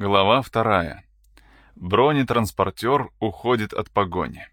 Глава 2. Бронетранспортер уходит от погони.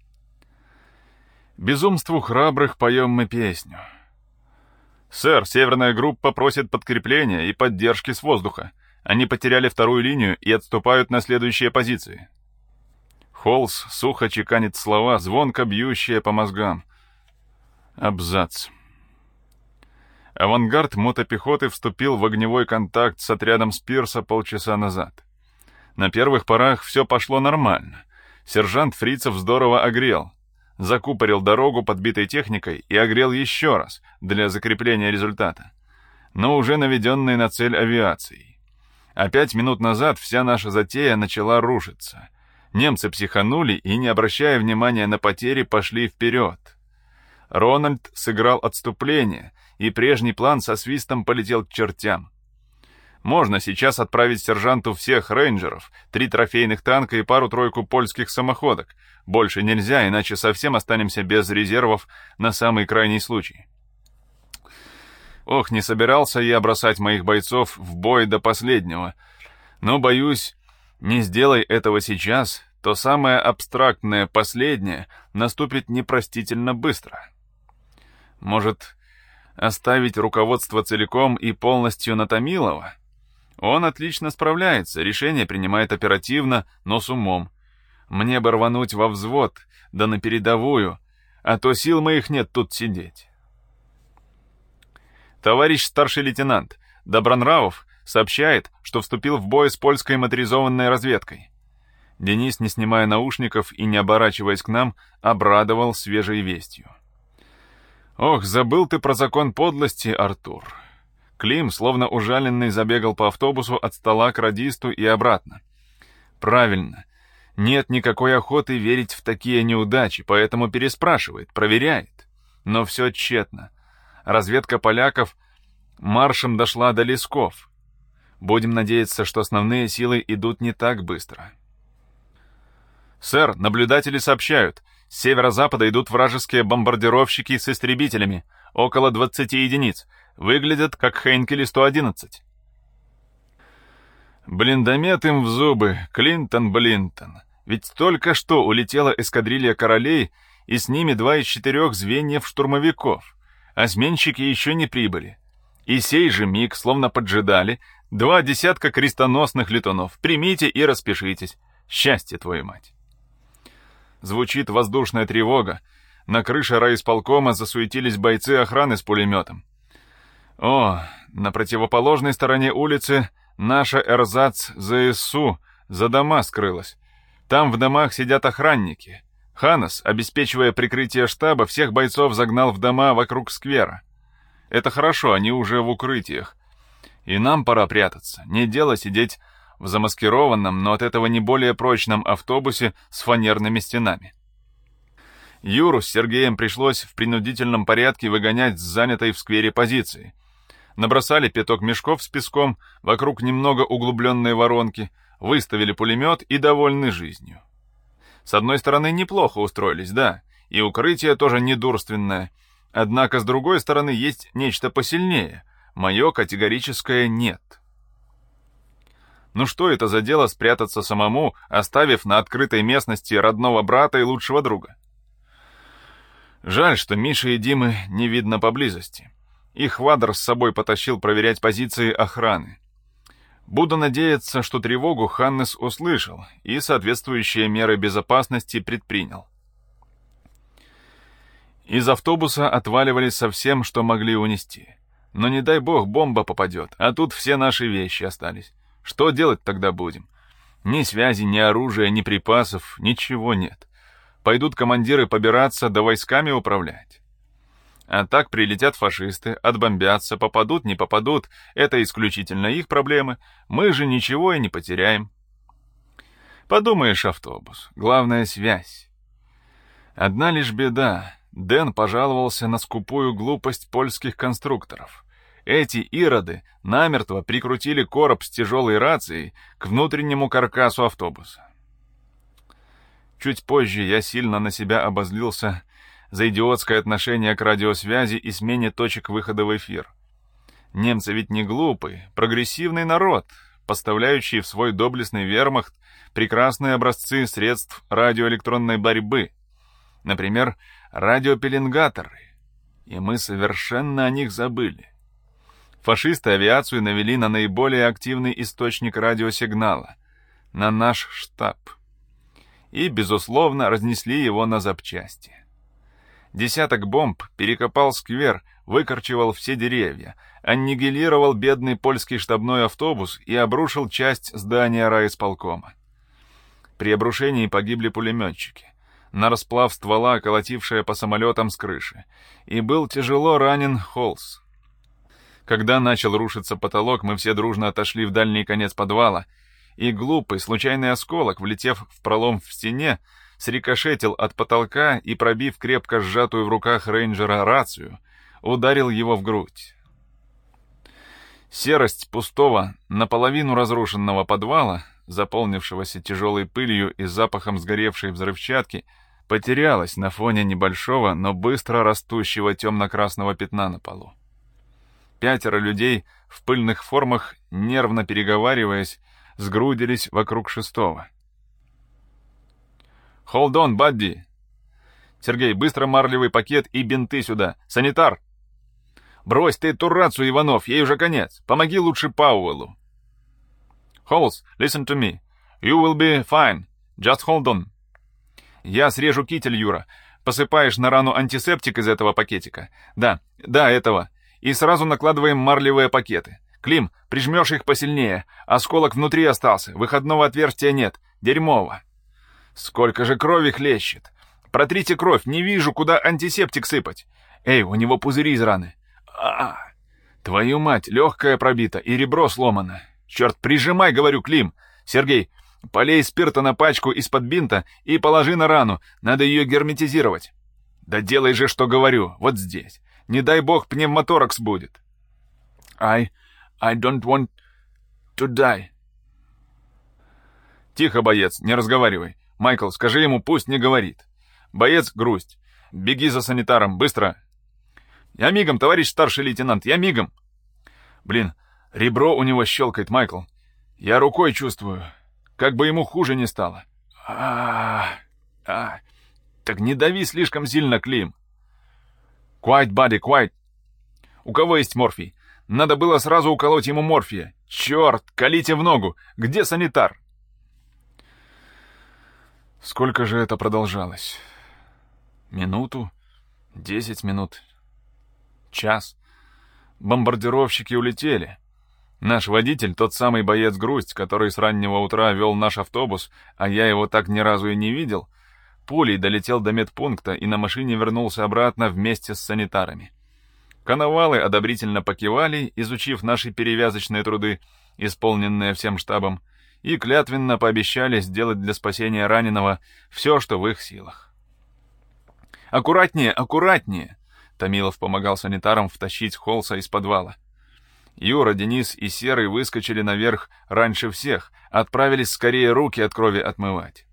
Безумству храбрых поем мы песню. «Сэр, северная группа просит подкрепления и поддержки с воздуха. Они потеряли вторую линию и отступают на следующие позиции». Холлс сухо чеканит слова, звонко бьющие по мозгам. Абзац. Авангард мотопехоты вступил в огневой контакт с отрядом Спирса полчаса назад. На первых порах все пошло нормально. Сержант фрицев здорово огрел. Закупорил дорогу подбитой техникой и огрел еще раз для закрепления результата, но уже наведенной на цель авиацией. А 5 минут назад вся наша затея начала рушиться. Немцы психанули и, не обращая внимания на потери, пошли вперед. Рональд сыграл отступление, и прежний план со свистом полетел к чертям. Можно сейчас отправить сержанту всех рейнджеров, 3 трофейных танка и пару-тройку польских самоходок. Больше нельзя, иначе совсем останемся без резервов на самый крайний случай. Ох, не собирался я бросать моих бойцов в бой до последнего. Но, боюсь, не сделай этого сейчас, то самое абстрактное последнее наступит непростительно быстро. Может, оставить руководство целиком и полностью на Томилова? Он отлично справляется, решение принимает оперативно, но с умом. Мне бы рвануть во взвод, да на передовую, а то сил моих нет тут сидеть. Товарищ старший лейтенант Добронравов сообщает, что вступил в бой с польской моторизованной разведкой. Денис, не снимая наушников и не оборачиваясь к нам, обрадовал свежей вестью. Ох, забыл ты про закон подлости, Артур. Клим, словно ужаленный, забегал по автобусу от стола к радисту и обратно. Правильно. Нет никакой охоты верить в такие неудачи, поэтому переспрашивает, проверяет. Но все тщетно. Разведка поляков маршем дошла до Лесков. Будем надеяться, что основные силы идут не так быстро. Сэр, наблюдатели сообщают, с северо-запада идут вражеские бомбардировщики с истребителями, около 20 единиц. Выглядят как Хейнкели 111. Блиндомет им в зубы, Клинтон-Блинтон. Ведь только что улетела эскадрилья королей, и с ними 2 из 4 звеньев штурмовиков. А сменщики еще не прибыли. И сей же миг, словно поджидали, 2 десятка крестоносных летунов. Примите и распишитесь. Счастье, твою мать. Звучит воздушная тревога. На крыше райисполкома засуетились бойцы охраны с пулеметом. О, на противоположной стороне улицы наша эрзац ЗСУ за дома скрылась. Там в домах сидят охранники. Ханас, обеспечивая прикрытие штаба, всех бойцов загнал в дома вокруг сквера. Это хорошо, они уже в укрытиях. И нам пора прятаться. Не дело сидеть в замаскированном, но от этого не более прочном автобусе с фанерными стенами. Юру с Сергеем пришлось в принудительном порядке выгонять с занятой в сквере позиции. Набросали 5 мешков с песком, вокруг немного углубленной воронки, выставили пулемет и довольны жизнью. С одной стороны, неплохо устроились, да, и укрытие тоже недурственное. Однако, с другой стороны, есть нечто посильнее. Мое категорическое «нет». Ну что это за дело спрятаться самому, оставив на открытой местности родного брата и лучшего друга? Жаль, что Миши и Димы не видно поблизости. Их Вадр с собой потащил проверять позиции охраны. Буду надеяться, что тревогу Ханнес услышал и соответствующие меры безопасности предпринял. Из автобуса отваливались со всем, что могли унести. Но не дай бог бомба попадет, а тут все наши вещи остались. Что делать тогда будем? Ни связи, ни оружия, ни припасов, ничего нет. Пойдут командиры побираться, да войсками управлять. А так прилетят фашисты, отбомбятся, попадут, не попадут. Это исключительно их проблемы. Мы же ничего и не потеряем. Подумаешь, автобус. Главное — связь. Одна лишь беда. Дэн пожаловался на скупую глупость польских конструкторов. Эти ироды намертво прикрутили короб с тяжелой рацией к внутреннему каркасу автобуса. Чуть позже я сильно на себя обозлился за идиотское отношение к радиосвязи и смене точек выхода в эфир. Немцы ведь не глупый, прогрессивный народ, поставляющие в свой доблестный вермахт прекрасные образцы средств радиоэлектронной борьбы. Например, радиопеленгаторы. И мы совершенно о них забыли. Фашисты авиацию навели на наиболее активный источник радиосигнала — на наш штаб. И, безусловно, разнесли его на запчасти. Десяток бомб перекопал сквер, выкорчевал все деревья, аннигилировал бедный польский штабной автобус и обрушил часть здания райисполкома. При обрушении погибли пулеметчики, на расплав ствола, колотившая по самолетам с крыши, и был тяжело ранен Холс. Когда начал рушиться потолок, мы все дружно отошли в дальний конец подвала, и глупый, случайный осколок, влетев в пролом в стене, срикошетил от потолка и, пробив крепко сжатую в руках рейнджера рацию, ударил его в грудь. Серость пустого, наполовину разрушенного подвала, заполнившегося тяжелой пылью и запахом сгоревшей взрывчатки, потерялась на фоне небольшого, но быстро растущего темно-красного пятна на полу. 5 людей в пыльных формах, нервно переговариваясь, сгрудились вокруг 6-го. «Hold on, Бадди!» «Сергей, быстро марлевый пакет и бинты сюда! Санитар!» «Брось ты эту рацию, Иванов, ей уже конец! Помоги лучше Пауэллу!» «Холс, listen to me. You will be fine. Just hold on!» «Я срежу китель, Юра. Посыпаешь на рану антисептик из этого пакетика. Да, этого. И сразу накладываем марлевые пакеты. Клим, прижмешь их посильнее. Осколок внутри остался. Выходного отверстия нет. Дерьмово. Сколько же крови хлещет. Протрите кровь. Не вижу, куда антисептик сыпать. Эй, у него пузыри из раны. Твою мать, легкая пробита и ребро сломано. Черт, прижимай, говорю, Клим. Сергей, полей спирта на пачку из-под бинта и положи на рану. Надо ее герметизировать. Да делай же, что говорю. Вот здесь. Не дай бог пневмоторакс будет. I don't want to die. Тихо, боец, не разговаривай. Майкл, скажи ему, пусть не говорит. Боец, грусть. Беги за санитаром, быстро. Я мигом, товарищ старший лейтенант, я мигом. Блин, ребро у него щелкает, Майкл. Я рукой чувствую. Как бы ему хуже не стало. Так не дави слишком сильно, Клим. Quiet, buddy, quiet. У кого есть морфий? Надо было сразу уколоть ему морфия. Черт, колите в ногу. Где санитар? Сколько же это продолжалось? Минуту? 10 минут? Час? Бомбардировщики улетели. Наш водитель, тот самый боец-грусть, который с раннего утра вел наш автобус, а я его так ни разу и не видел, пулей долетел до медпункта и на машине вернулся обратно вместе с санитарами. Коновалы одобрительно покивали, изучив наши перевязочные труды, исполненные всем штабом, и клятвенно пообещали сделать для спасения раненого все, что в их силах. «Аккуратнее, аккуратнее!» Томилов помогал санитарам втащить Холса из подвала. Юра, Денис и Серый выскочили наверх раньше всех, отправились скорее руки от крови отмывать.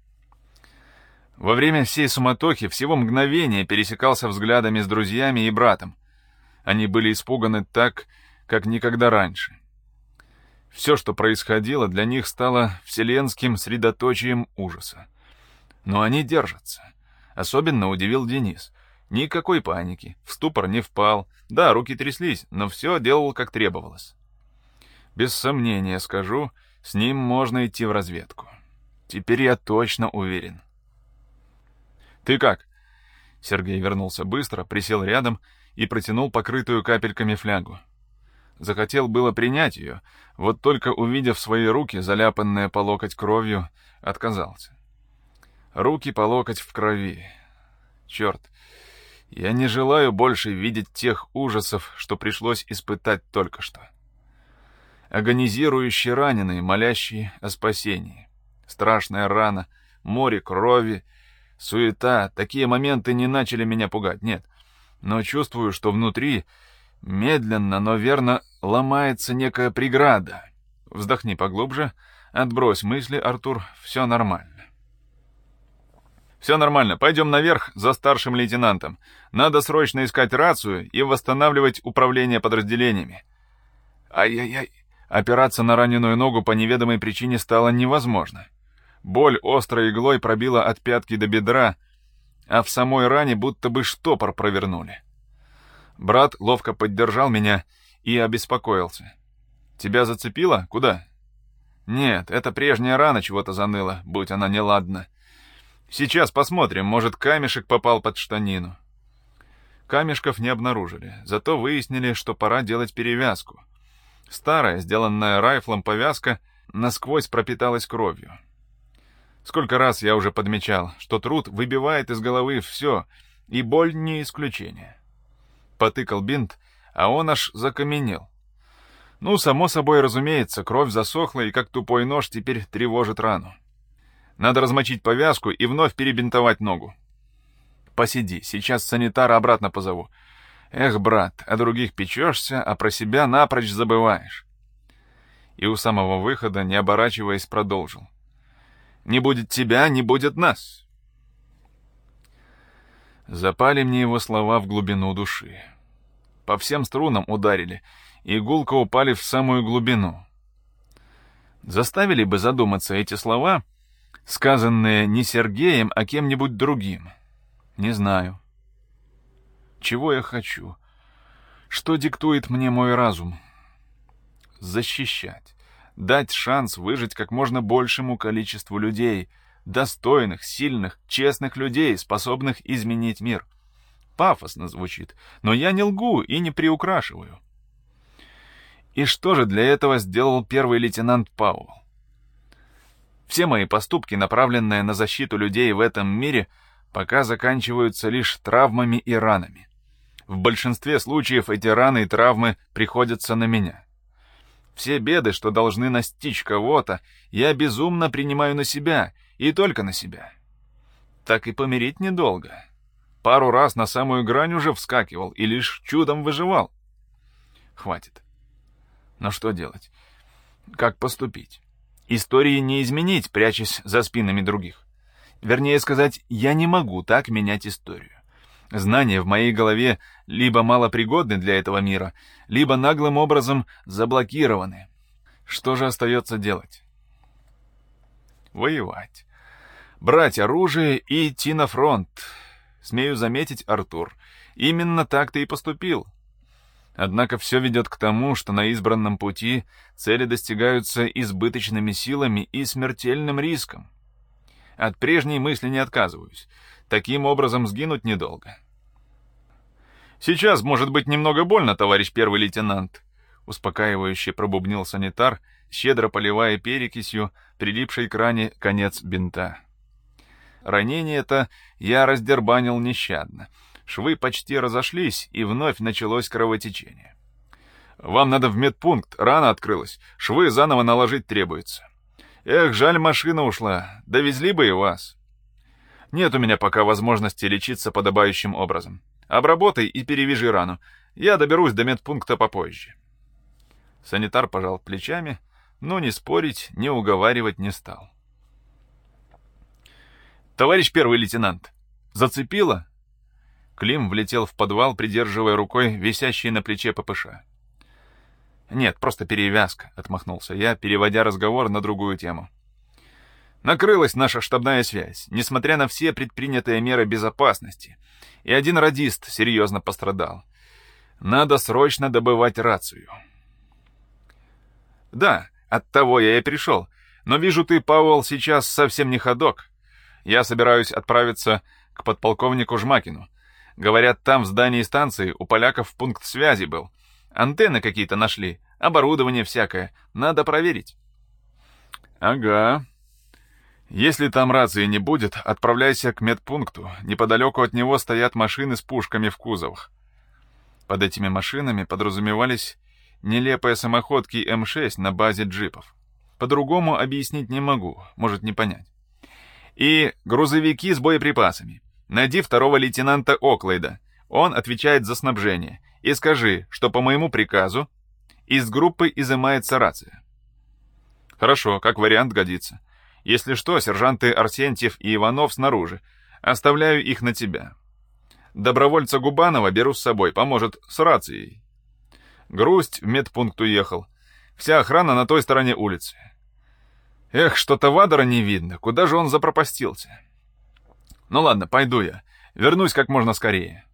Во время всей суматохи всего мгновения пересекался взглядами с друзьями и братом. Они были испуганы так, как никогда раньше. Все, что происходило, для них стало вселенским средоточием ужаса. Но они держатся. Особенно удивил Денис. Никакой паники, в ступор не впал. Да, руки тряслись, но все делал, как требовалось. Без сомнения скажу, с ним можно идти в разведку. Теперь я точно уверен. «Ты как?» Сергей вернулся быстро, присел рядом и протянул покрытую капельками флягу. Захотел было принять ее, вот только увидев свои руки, заляпанные по локоть кровью, отказался. Руки по локоть в крови. Черт, я не желаю больше видеть тех ужасов, что пришлось испытать только что. Агонизирующие раненые, молящие о спасении. Страшная рана, море крови, суета. Такие моменты не начали меня пугать, нет. Но чувствую, что внутри медленно, но верно ломается некая преграда. Вздохни поглубже, отбрось мысли, Артур, все нормально. «Все нормально, пойдем наверх за старшим лейтенантом. Надо срочно искать рацию и восстанавливать управление подразделениями». «Ай-яй-яй, Опираться на раненую ногу по неведомой причине стало невозможно. Боль острой иглой пробила от пятки до бедра, а в самой ране будто бы штопор провернули. Брат ловко поддержал меня и обеспокоился. «Тебя зацепило? Куда?» «Нет, это прежняя рана чего-то заныла, будь она неладна. Сейчас посмотрим, может, камешек попал под штанину». Камешков не обнаружили, зато выяснили, что пора делать перевязку. Старая, сделанная райфлом повязка, насквозь пропиталась кровью. Сколько раз я уже подмечал, что труд выбивает из головы все, и боль не исключение. Потыкал бинт, а он аж закаменел. Ну, само собой разумеется, кровь засохла и как тупой нож теперь тревожит рану. Надо размочить повязку и вновь перебинтовать ногу. Посиди, сейчас санитара обратно позову. Эх, брат, о других печешься, а про себя напрочь забываешь. И у самого выхода, не оборачиваясь, продолжил. Не будет тебя, не будет нас. Запали мне его слова в глубину души. По всем струнам ударили, и гулко упали в самую глубину. Заставили бы задуматься эти слова, сказанные не Сергеем, а кем-нибудь другим. Не знаю. Чего я хочу? Что диктует мне мой разум? Защищать. Дать шанс выжить как можно большему количеству людей, достойных, сильных, честных людей, способных изменить мир. Пафосно звучит, но я не лгу и не приукрашиваю. И что же для этого сделал первый лейтенант Пауэлл? Все мои поступки, направленные на защиту людей в этом мире, пока заканчиваются лишь травмами и ранами. В большинстве случаев эти раны и травмы приходятся на меня. Все беды, что должны настичь кого-то, я безумно принимаю на себя, и только на себя. Так и помереть недолго. Пару раз на самую грань уже вскакивал и лишь чудом выживал. Хватит. Но что делать? Как поступить? Истории не изменить, прячась за спинами других. Вернее сказать, я не могу так менять историю. Знания в моей голове либо малопригодны для этого мира, либо наглым образом заблокированы. Что же остается делать? Воевать. Брать оружие и идти на фронт. Смею заметить, Артур, именно так ты и поступил. Однако все ведет к тому, что на избранном пути цели достигаются избыточными силами и смертельным риском. От прежней мысли не отказываюсь. Таким образом сгинуть недолго. «Сейчас, может быть, немного больно, товарищ первый лейтенант», — успокаивающе пробубнил санитар, щедро поливая перекисью, прилипшей к ране, конец бинта. Ранение-то я раздербанил нещадно. Швы почти разошлись, и вновь началось кровотечение. «Вам надо в медпункт, рана открылась, швы заново наложить требуется». «Эх, жаль, машина ушла, довезли бы и вас». «Нет у меня пока возможности лечиться подобающим образом. Обработай и перевяжи рану. Я доберусь до медпункта попозже». Санитар пожал плечами, но ни спорить, ни уговаривать не стал. «Товарищ первый лейтенант, зацепило?» Клим влетел в подвал, придерживая рукой висящий на плече ППШ. «Нет, просто перевязка», — отмахнулся я, переводя разговор на другую тему. «Накрылась наша штабная связь, несмотря на все предпринятые меры безопасности, и один радист серьезно пострадал. Надо срочно добывать рацию». «Да, оттого я и пришел, но вижу, ты, Пауэлл, сейчас совсем не ходок. Я собираюсь отправиться к подполковнику Жмакину. Говорят, там в здании станции у поляков пункт связи был. Антенны какие-то нашли, оборудование всякое. Надо проверить». «Ага. Если там рации не будет, отправляйся к медпункту. Неподалеку от него стоят машины с пушками в кузовах». Под этими машинами подразумевались нелепые самоходки М6 на базе джипов. По-другому объяснить не могу, может не понять. «И грузовики с боеприпасами. Найди второго лейтенанта Оклейда. Он отвечает за снабжение. И скажи, что по моему приказу из группы изымается рация». «Хорошо, как вариант годится. Если что, сержанты Арсентьев и Иванов снаружи. Оставляю их на тебя. Добровольца Губанова беру с собой, поможет с рацией». Грусть в медпункт уехал. Вся охрана на той стороне улицы. Эх, что-то Вадора не видно. Куда же он запропастился? Ну ладно, пойду я. Вернусь как можно скорее.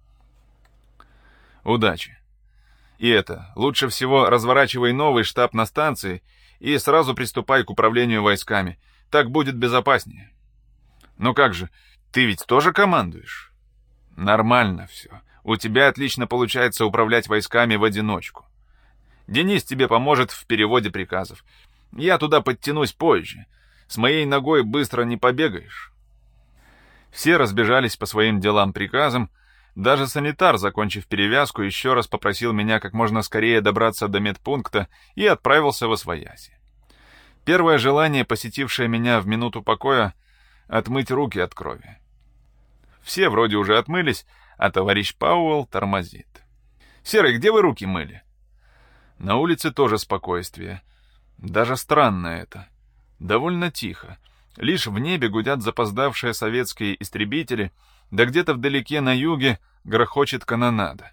Удачи. И это, лучше всего разворачивай новый штаб на станции и сразу приступай к управлению войсками. Так будет безопаснее. Ну как же, ты ведь тоже командуешь? Нормально все. У тебя отлично получается управлять войсками в одиночку. Денис тебе поможет в переводе приказов. Я туда подтянусь позже. С моей ногой быстро не побегаешь. Все разбежались по своим делам-приказам. Даже санитар, закончив перевязку, еще раз попросил меня как можно скорее добраться до медпункта и отправился восвояси. Первое желание, посетившее меня в минуту покоя, — отмыть руки от крови. Все вроде уже отмылись, а товарищ Пауэлл тормозит. «Серый, где вы руки мыли?» На улице тоже спокойствие. Даже странно это. Довольно тихо. Лишь в небе гудят запоздавшие советские истребители, да где-то вдалеке на юге грохочет канонада.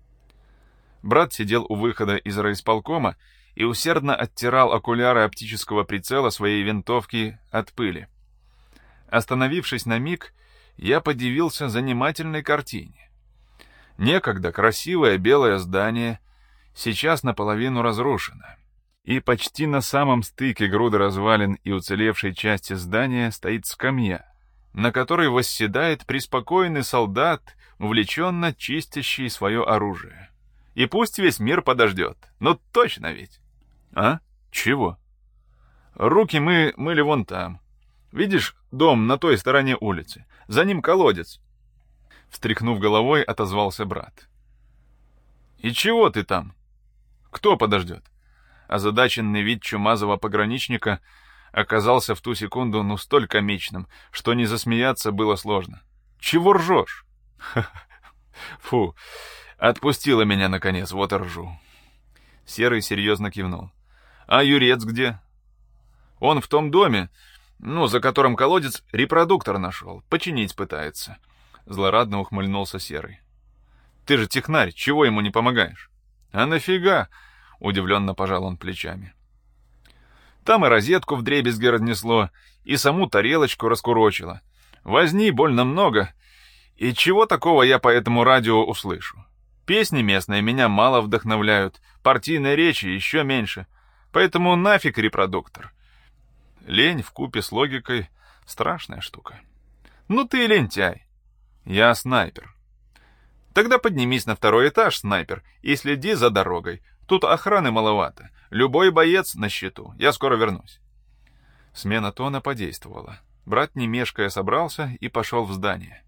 Брат сидел у выхода из райисполкома и усердно оттирал окуляры оптического прицела своей винтовки от пыли. Остановившись на миг, я подивился занимательной картине. Некогда красивое белое здание сейчас наполовину разрушено, и почти на самом стыке груды развалин и уцелевшей части здания стоит скамья, на которой восседает преспокойный солдат, увлеченно чистящий свое оружие. И пусть весь мир подождет, но точно ведь. А? Чего? Руки мы мыли вон там. Видишь дом на той стороне улицы? За ним колодец. Встряхнув головой, отозвался брат. И чего ты там? Кто подождет? Озадаченный вид чумазого пограничника оказался в ту секунду столь комичным, что не засмеяться было сложно. Чего ржешь? Фу, отпустила меня наконец, вот и ржу. Серый серьезно кивнул. А Юрец где? Он в том доме, за которым колодец, репродуктор нашел, починить пытается. Злорадно ухмыльнулся Серый. Ты же технарь, чего ему не помогаешь? А нафига? Удивленно пожал он плечами. Там и розетку вдребезги разнесло, и саму тарелочку раскурочило. Возни больно много. И чего такого я по этому радио услышу? Песни местные меня мало вдохновляют, партийные речи еще меньше. Поэтому нафиг репродуктор. Лень вкупе с логикой — страшная штука. Ну ты лентяй. Я снайпер. Тогда поднимись на второй этаж, снайпер, и следи за дорогой. Тут охраны маловато. Любой боец на счету. Я скоро вернусь. Смена тона подействовала. Брат, не мешкая, собрался и пошел в здание.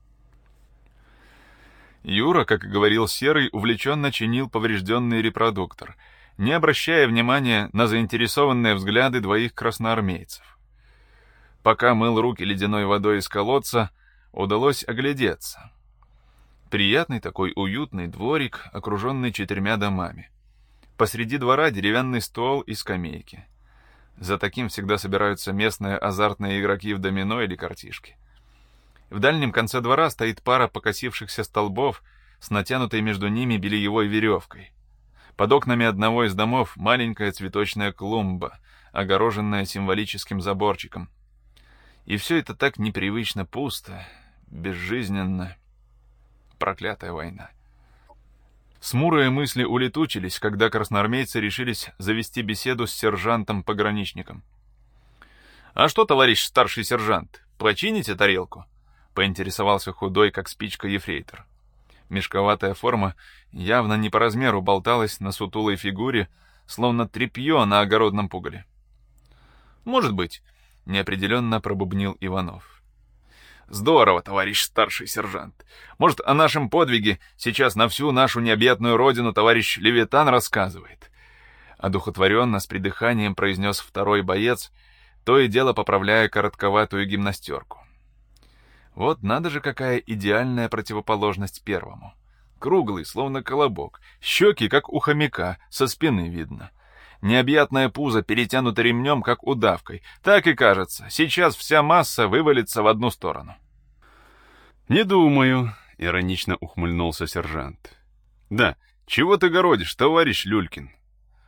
Юра, как и говорил Серый, увлеченно чинил поврежденный репродуктор, не обращая внимания на заинтересованные взгляды двоих красноармейцев. Пока мыл руки ледяной водой из колодца, удалось оглядеться. Приятный такой уютный дворик, окруженный 4 домами. Посреди двора деревянный стол и скамейки. За таким всегда собираются местные азартные игроки в домино или картишки. В дальнем конце двора стоит пара покосившихся столбов с натянутой между ними бельевой веревкой. Под окнами одного из домов маленькая цветочная клумба, огороженная символическим заборчиком. И все это так непривычно пусто, безжизненно. Проклятая война. Смурые мысли улетучились, когда красноармейцы решились завести беседу с сержантом-пограничником. «А что, товарищ старший сержант, почините тарелку?» — поинтересовался худой, как спичка, ефрейтор. Мешковатая форма явно не по размеру болталась на сутулой фигуре, словно тряпье на огородном пугале. «Может быть», — неопределенно пробубнил Иванов. «Здорово, товарищ старший сержант. Может, о нашем подвиге сейчас на всю нашу необъятную родину товарищ Левитан рассказывает?» Одухотворенно, с придыханием произнес второй боец, то и дело поправляя коротковатую гимнастерку. Вот надо же, какая идеальная противоположность первому. Круглый, словно колобок, щеки, как у хомяка, со спины видно. Необъятное пузо перетянуто ремнем, как удавкой. Так и кажется, сейчас вся масса вывалится в одну сторону. «Не думаю», — иронично ухмыльнулся сержант. «Да, чего ты городишь, товарищ Люлькин?»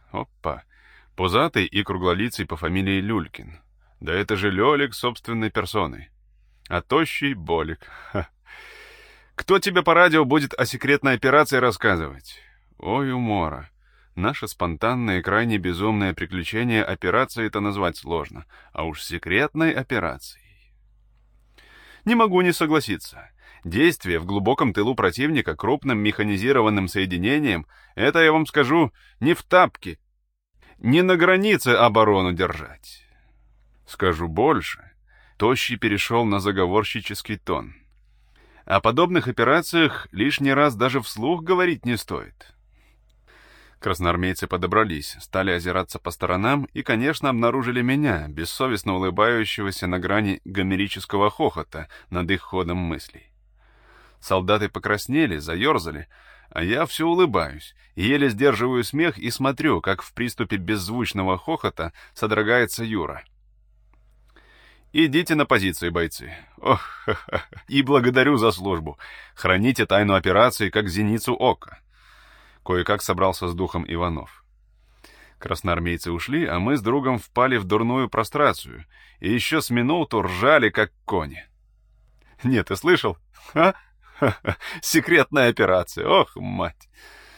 Опа. Пузатый и круглолицый по фамилии Люлькин. Да это же Лёлик собственной персоной. А тощий — Болик. Ха. Кто тебе по радио будет о секретной операции рассказывать? Ой, умора. Наше спонтанное и крайне безумное приключение операцией-то назвать сложно, а уж секретной операцией. Не могу не согласиться. Действие в глубоком тылу противника крупным механизированным соединением — это, я вам скажу, не в тапке, не на границе оборону держать. Скажу больше. Тощий перешел на заговорщический тон. О подобных операциях лишний раз даже вслух говорить не стоит. Красноармейцы подобрались, стали озираться по сторонам и, конечно, обнаружили меня, бессовестно улыбающегося на грани гомерического хохота над их ходом мыслей. Солдаты покраснели, заерзали, а я все улыбаюсь, еле сдерживаю смех и смотрю, как в приступе беззвучного хохота содрогается Юра. «Идите на позиции, бойцы. Ох, ха-ха. И благодарю за службу. Храните тайну операции, как зеницу ока». Кое-как собрался с духом Иванов. Красноармейцы ушли, а мы с другом впали в дурную прострацию и еще с минуту ржали, как кони. «Нет, ты слышал? Ха-ха. Секретная операция. Ох, мать!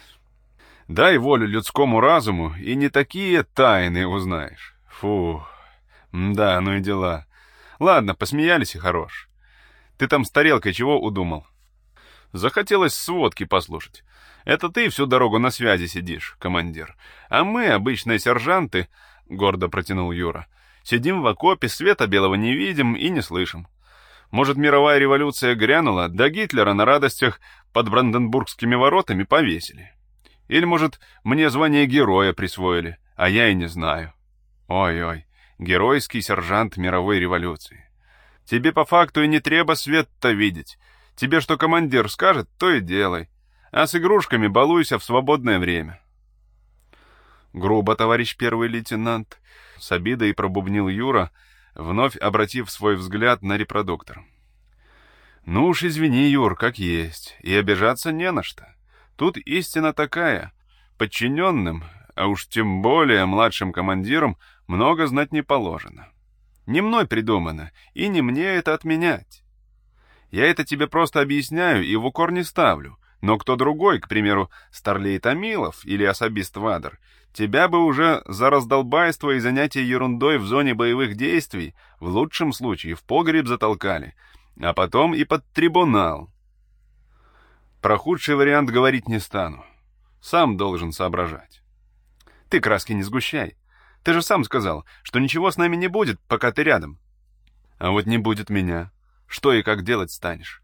Дай волю людскому разуму, и не такие тайны узнаешь. Фу, да, ну и дела. Ладно, посмеялись и хорош. Ты там с тарелкой чего удумал? Захотелось сводки послушать. Это ты всю дорогу на связи сидишь, командир. А мы, обычные сержанты, — гордо протянул Юра, — сидим в окопе, света белого не видим и не слышим. Может, мировая революция грянула, да Гитлера на радостях под Бранденбургскими воротами повесили. Или, может, мне звание героя присвоили, а я и не знаю. Ой-ой. Геройский сержант мировой революции. Тебе по факту и не треба свет-то видеть. Тебе что командир скажет, то и делай. А с игрушками балуйся в свободное время. Грубо, товарищ первый лейтенант, с обидой пробубнил Юра, вновь обратив свой взгляд на репродуктор. Ну уж извини, Юр, как есть, и обижаться не на что. Тут истина такая. Подчиненным, а уж тем более младшим командирам, много знать не положено. Не мной придумано, и не мне это отменять. Я это тебе просто объясняю и в укор не ставлю, но кто другой, к примеру, старлей Томилов или особист Вадр, тебя бы уже за раздолбайство и занятие ерундой в зоне боевых действий в лучшем случае в погреб затолкали, а потом и под трибунал. Про худший вариант говорить не стану. Сам должен соображать. Ты краски не сгущай. Ты же сам сказал, что ничего с нами не будет, пока ты рядом. А вот не будет меня. Что и как делать станешь?